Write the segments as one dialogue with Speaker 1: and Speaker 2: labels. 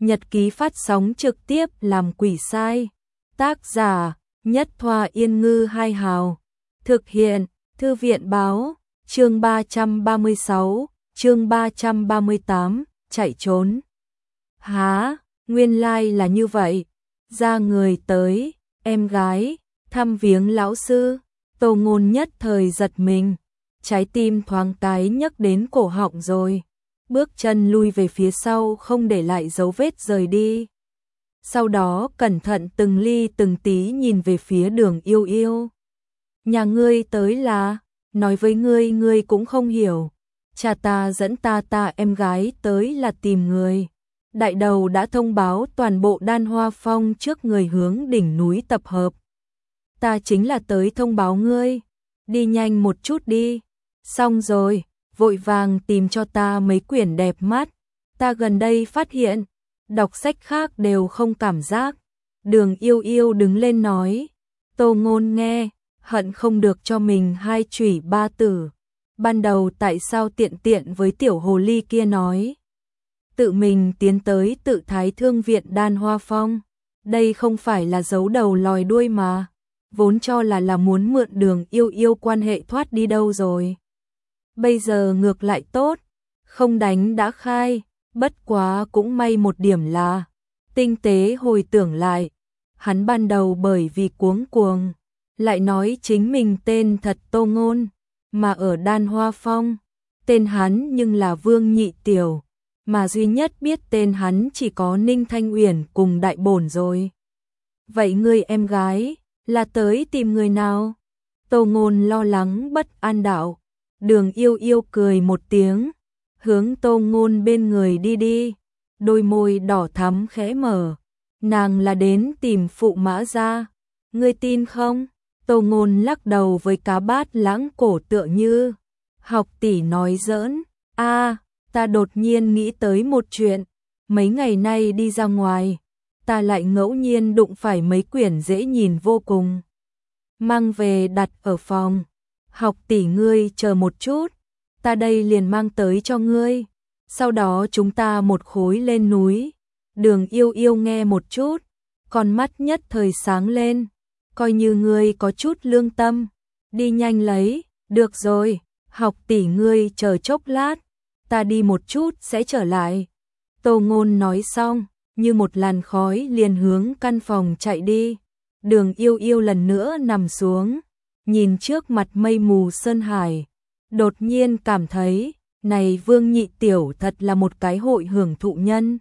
Speaker 1: nhật ký phát sóng trực tiếp làm quỷ sai. Tác giả Nhất Thoa Yên Ngư Hai Hào. Thực hiện Thư viện Báo. Chương 336, chương 338, chạy trốn. Hả, nguyên lai là như vậy. Ra người tới, em gái, thăm viếng lão sư. Tô Ngôn nhất thời giật mình, trái tim thoáng cái nhấc đến cổ họng rồi. Bước chân lui về phía sau không để lại dấu vết rời đi. Sau đó cẩn thận từng ly từng tí nhìn về phía Đường Yêu Yêu. Nhà ngươi tới là, nói với ngươi cũng không hiểu. Cha ta dẫn ta em gái tới là tìm người. Đại đầu đã thông báo toàn bộ Đan Hoa Phong trước người hướng đỉnh núi tập hợp. Ta chính là tới thông báo ngươi. Đi nhanh một chút đi. Xong rồi, vội vàng tìm cho ta mấy quyển đẹp mắt. Ta gần đây phát hiện, đọc sách khác đều không cảm giác. Đường Yêu Yêu đứng lên nói. Tô Ngôn nghe, hận không được cho mình hai chủy ba tử. Ban đầu tại sao tiện với tiểu hồ ly kia nói. Tự mình tiến tới Tự Thái Thương viện Đan Hoa Phong. Đây không phải là giấu đầu lòi đuôi mà. Vốn cho là muốn mượn Đường Yêu Yêu quan hệ thoát đi đâu rồi. Bây giờ ngược lại tốt, không đánh đã khai, bất quá cũng may một điểm là, tinh tế hồi tưởng lại, hắn ban đầu bởi vì cuống cuồng, lại nói chính mình tên thật Tô Ngôn, mà ở Đan Hoa Phong, tên hắn nhưng là Vương Nhị Tiểu, mà duy nhất biết tên hắn chỉ có Ninh Thanh Uyển cùng Đại Bổn rồi. Vậy ngươi em gái, là tới tìm người nào? Tô Ngôn lo lắng bất an đạo. Đường Yêu Yêu cười một tiếng, hướng Tô Ngôn bên người đi, đôi môi đỏ thắm khẽ mở. Nàng là đến tìm phụ mã gia, ngươi tin không? Tô Ngôn lắc đầu với cá bát lãng cổ tựa như. Học tỷ nói giỡn, ta đột nhiên nghĩ tới một chuyện, mấy ngày nay đi ra ngoài, ta lại ngẫu nhiên đụng phải mấy quyển dễ nhìn vô cùng. Mang về đặt ở phòng. Học tỷ ngươi chờ một chút, ta đây liền mang tới cho ngươi. Sau đó chúng ta một khối lên núi. Đường Yêu Yêu nghe một chút, con mắt nhất thời sáng lên. Coi như ngươi có chút lương tâm, đi nhanh lấy. Được rồi, học tỷ ngươi chờ chốc lát, ta đi một chút sẽ trở lại. Tô Ngôn nói xong, như một làn khói liền hướng căn phòng chạy đi. Đường Yêu Yêu lần nữa nằm xuống, nhìn trước mặt mây mù sơn hải, đột nhiên cảm thấy, này Vương Nhị Tiểu thật là một cái hội hưởng thụ nhân.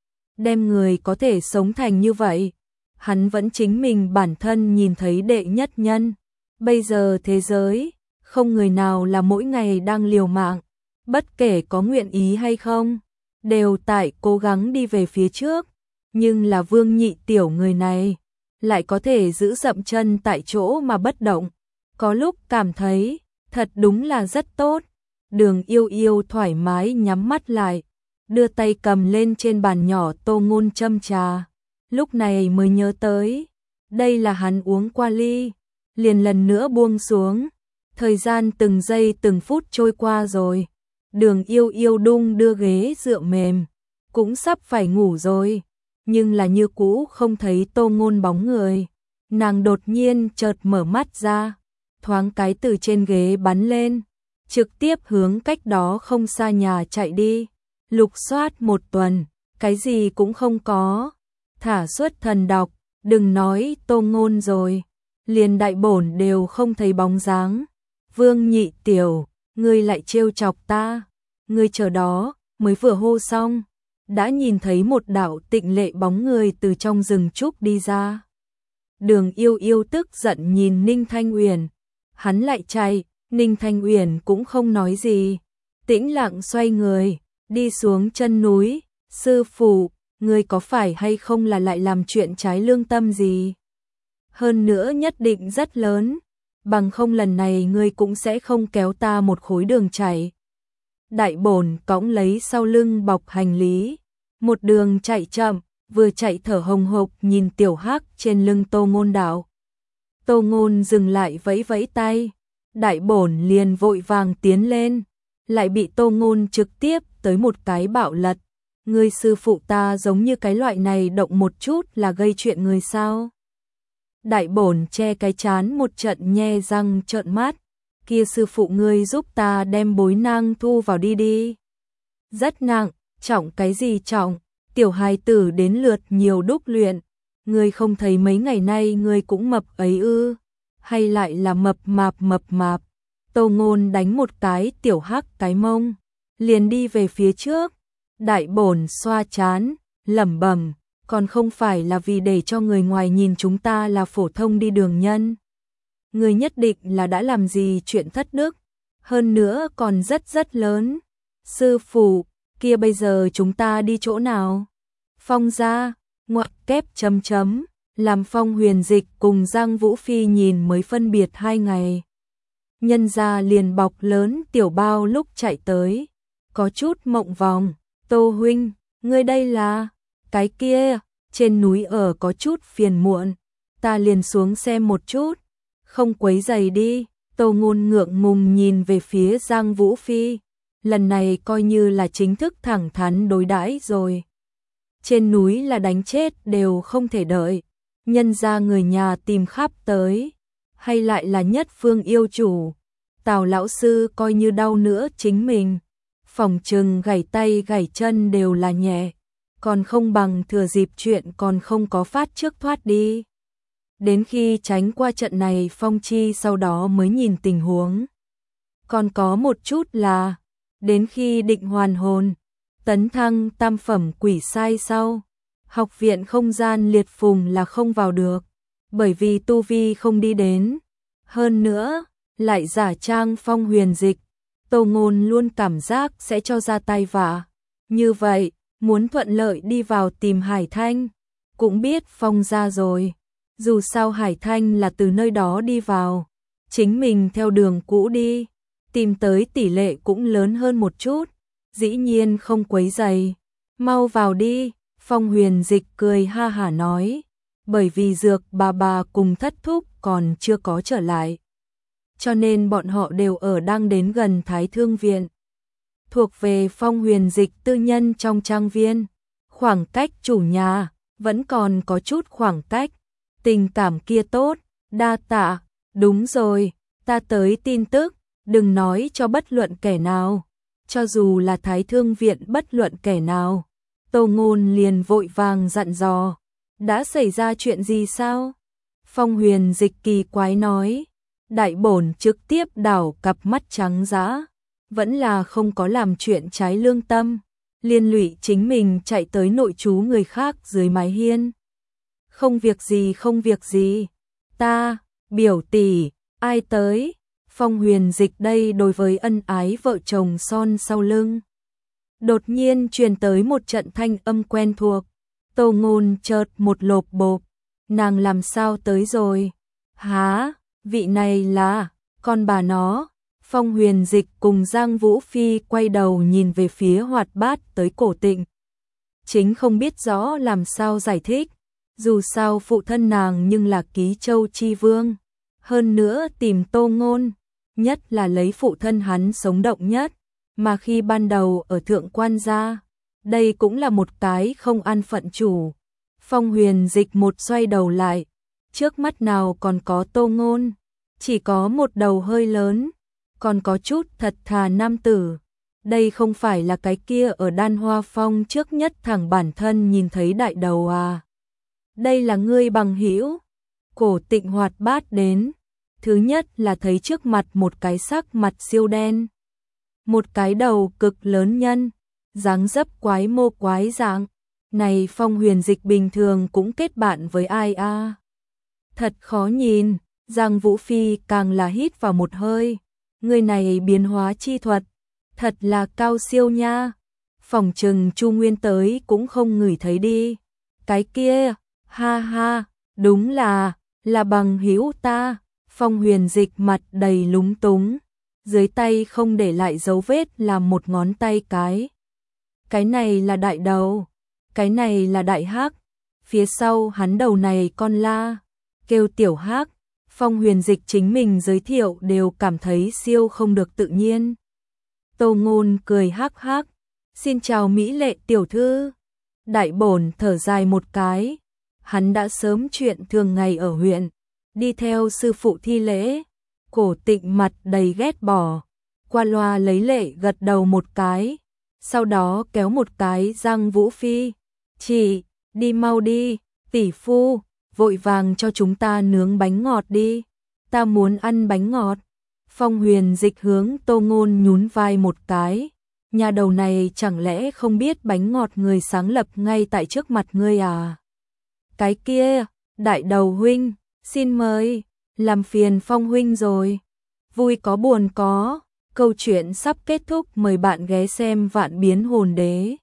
Speaker 1: Đem người có thể sống thành như vậy, hắn vẫn chính mình bản thân nhìn thấy đệ nhất nhân. Bây giờ thế giới, không người nào là mỗi ngày đang liều mạng, bất kể có nguyện ý hay không, đều tại cố gắng đi về phía trước. Nhưng là Vương Nhị Tiểu người này, lại có thể giữ dậm chân tại chỗ mà bất động. Có lúc cảm thấy, thật đúng là rất tốt. Đường Yêu Yêu thoải mái nhắm mắt lại, đưa tay cầm lên trên bàn nhỏ Tô Ngôn châm trà. Lúc này mới nhớ tới, đây là hắn uống qua ly, liền lần nữa buông xuống. Thời gian từng giây từng phút trôi qua rồi. Đường Yêu Yêu đung đưa ghế dựa mềm, cũng sắp phải ngủ rồi, nhưng là như cũ không thấy Tô Ngôn bóng người. Nàng đột nhiên chợt mở mắt ra, thoáng cái từ trên ghế bắn lên, trực tiếp hướng cách đó không xa nhà chạy đi. Lục soát một tuần, cái gì cũng không có. Thả xuất thần đọc, đừng nói Tô Ngôn rồi, liền Đại Bổn đều không thấy bóng dáng. Vương Nhị Tiểu, ngươi lại trêu chọc ta. Ngươi chờ đó, mới vừa hô xong, đã nhìn thấy một đạo tịnh lệ bóng người từ trong rừng trúc đi ra. Đường Yêu Yêu tức giận nhìn Ninh Thanh Uyển, hắn lại chạy. Ninh Thanh Uyển cũng không nói gì, tĩnh lặng xoay người, đi xuống chân núi. Sư phụ, ngươi có phải hay không là lại làm chuyện trái lương tâm gì? Hơn nữa nhất định rất lớn, bằng không lần này ngươi cũng sẽ không kéo ta một khối đường chạy. Đại Bổn cõng lấy sau lưng bọc hành lý, một đường chạy chậm, vừa chạy thở hồng hộc nhìn tiểu hắc trên lưng Tô Ngôn đạo. Tô Ngôn dừng lại vẫy vẫy tay. Đại Bổn liền vội vàng tiến lên, lại bị Tô Ngôn trực tiếp tới một cái bạo lật, Người sư phụ ta giống như cái loại này động một chút là gây chuyện người sao? Đại bổn che cái chán một trận nhe răng trợn mắt, kia sư phụ ngươi giúp ta đem bối nang thu vào đi đi. Rất nặng, trọng cái gì trọng, tiểu hài tử đến lượt nhiều đúc luyện, ngươi không thấy mấy ngày nay ngươi cũng mập ấy ư, hay lại là mập mạp. Tô Ngôn đánh một cái tiểu hắc cái mông, liền đi về phía trước. Đại bổn xoa chán, lẩm bẩm, còn không phải là vì để cho người ngoài nhìn chúng ta là phổ thông đi đường nhân. Người nhất định là đã làm gì chuyện thất đức, hơn nữa còn rất lớn. Sư phụ, kia bây giờ chúng ta đi chỗ nào? Phong gia, ngoặc kép chấm chấm, làm Phong Huyền Dịch cùng Giang Vũ Phi nhìn mới phân biệt 2 ngày. Nhân gia liền bọc lớn tiểu bao lúc chạy tới, có chút mộng vòng. Tô huynh, ngươi đây là? Cái kia, trên núi ở có chút phiền muộn, ta liền xuống xem một chút, không quấy giày đi. Tô Ngôn ngượng ngùng nhìn về phía Giang Vũ Phi, lần này coi như là chính thức thẳng thắn đối đãi rồi. Trên núi là đánh chết đều không thể đợi, nhân ra người nhà tìm khắp tới, hay lại là Nhất Phương yêu chủ, Tào lão sư coi như đau nữa chính mình, phòng trừng gãy tay gãy chân đều là nhẹ, còn không bằng thừa dịp chuyện còn không có phát trước thoát đi. Đến khi tránh qua trận này Phong Chi sau đó mới nhìn tình huống. Còn có một chút là, đến khi định hoàn hồn, tấn thăng tam phẩm quỷ sai sau, học viện không gian liệt phùng là không vào được, bởi vì tu vi không đi đến. Hơn nữa, lại giả trang Phong Huyền Dịch, Tô Ngôn luôn cảm giác sẽ cho ra tay vạ. Như vậy, muốn thuận lợi đi vào tìm Hải Thanh, cũng biết Phong ra rồi. Dù sao Hải Thanh là từ nơi đó đi vào, chính mình theo đường cũ đi, tìm tới tỷ lệ cũng lớn hơn một chút, dĩ nhiên không quấy rầy. Mau vào đi, Phong Huyền Dịch cười ha hả nói, bởi vì Dược bà cùng Thất Thúc còn chưa có trở lại, cho nên bọn họ đều đang đến gần Thái Thương Viện, thuộc về Phong Huyền Dịch tư nhân trong trang viên, khoảng cách chủ nhà vẫn còn có chút khoảng cách. Tình cảm kia tốt, đa tạ, đúng rồi, ta tới tin tức, đừng nói cho bất luận kẻ nào, cho dù là Thái Thương Viện bất luận kẻ nào. Tô Ngôn liền vội vàng dặn dò, đã xảy ra chuyện gì sao? Phong Huyền Dịch kỳ quái nói, đại bổn trực tiếp đảo cặp mắt trắng dã, vẫn là không có làm chuyện trái lương tâm, liên lụy chính mình chạy tới nội trú người khác dưới mái hiên. Không việc gì, ta, biểu tỷ, ai tới? Phong Huyền Dịch đây đối với ân ái vợ chồng son sau lưng. Đột nhiên truyền tới một trận thanh âm quen thuộc, Tô Ngôn chợt một lộp bộp, nàng làm sao tới rồi? Hả, vị này là, con bà nó. Phong Huyền Dịch cùng Giang Vũ Phi quay đầu nhìn về phía hoạt bát tới Cổ Tịnh. Chính không biết rõ làm sao giải thích. Dù sao phụ thân nàng nhưng là Ký Châu Chi Vương, hơn nữa tìm Tô Ngôn, nhất là lấy phụ thân hắn sống động nhất, mà khi ban đầu ở Thượng Quan gia, đây cũng là một cái không an phận chủ. Phong Huyền Dịch một xoay đầu lại, trước mắt nào còn có Tô Ngôn, chỉ có một đầu hơi lớn, còn có chút thật thà nam tử. Đây không phải là cái kia ở Đan Hoa Phong trước nhất thẳng bản thân nhìn thấy đại đầu à? Đây là ngươi bằng hữu. Cổ Tịnh hoạt bát đến, thứ nhất là thấy trước mặt một cái sắc mặt siêu đen, một cái đầu cực lớn nhân, dáng dấp quái mô quái dạng. Này Phong Huyền Dịch bình thường cũng kết bạn với ai a? Thật khó nhìn. Giang Vũ Phi càng là hít vào một hơi, người này biến hóa chi thuật, thật là cao siêu nha. Phòng trừng Chu Nguyên tới cũng không ngửi thấy đi. Cái kia, ha ha, đúng là bằng hữu ta. Phong Huyền Dịch mặt đầy lúng túng, dưới tay không để lại dấu vết làm một ngón tay cái. Cái này là đại đầu, cái này là đại hắc, phía sau hắn đầu này con la, kêu tiểu hắc. Phong Huyền Dịch chính mình giới thiệu đều cảm thấy siêu không được tự nhiên. Tô Ngôn cười hắc hắc, Xin chào Mỹ Lệ tiểu thư. Đại bổn thở dài một cái, hắn đã sớm chuyện thường ngày ở huyện, đi theo sư phụ thi lễ. Cổ Tịnh mặt đầy ghét bỏ, qua loa lấy lệ gật đầu một cái, sau đó kéo một cái Giang Vũ Phi. Chị, đi mau đi, tỷ phu, vội vàng cho chúng ta nướng bánh ngọt đi, ta muốn ăn bánh ngọt. Phong Huyền Dịch hướng Tô Ngôn nhún vai một cái, nhà đầu này chẳng lẽ không biết bánh ngọt người sáng lập ngay tại trước mặt ngươi à? Cái kia, đại đầu huynh, xin mời, làm phiền Phong huynh rồi. Vui có buồn có, câu chuyện sắp kết thúc, mời bạn ghé xem Vạn Biến Hồn Đế.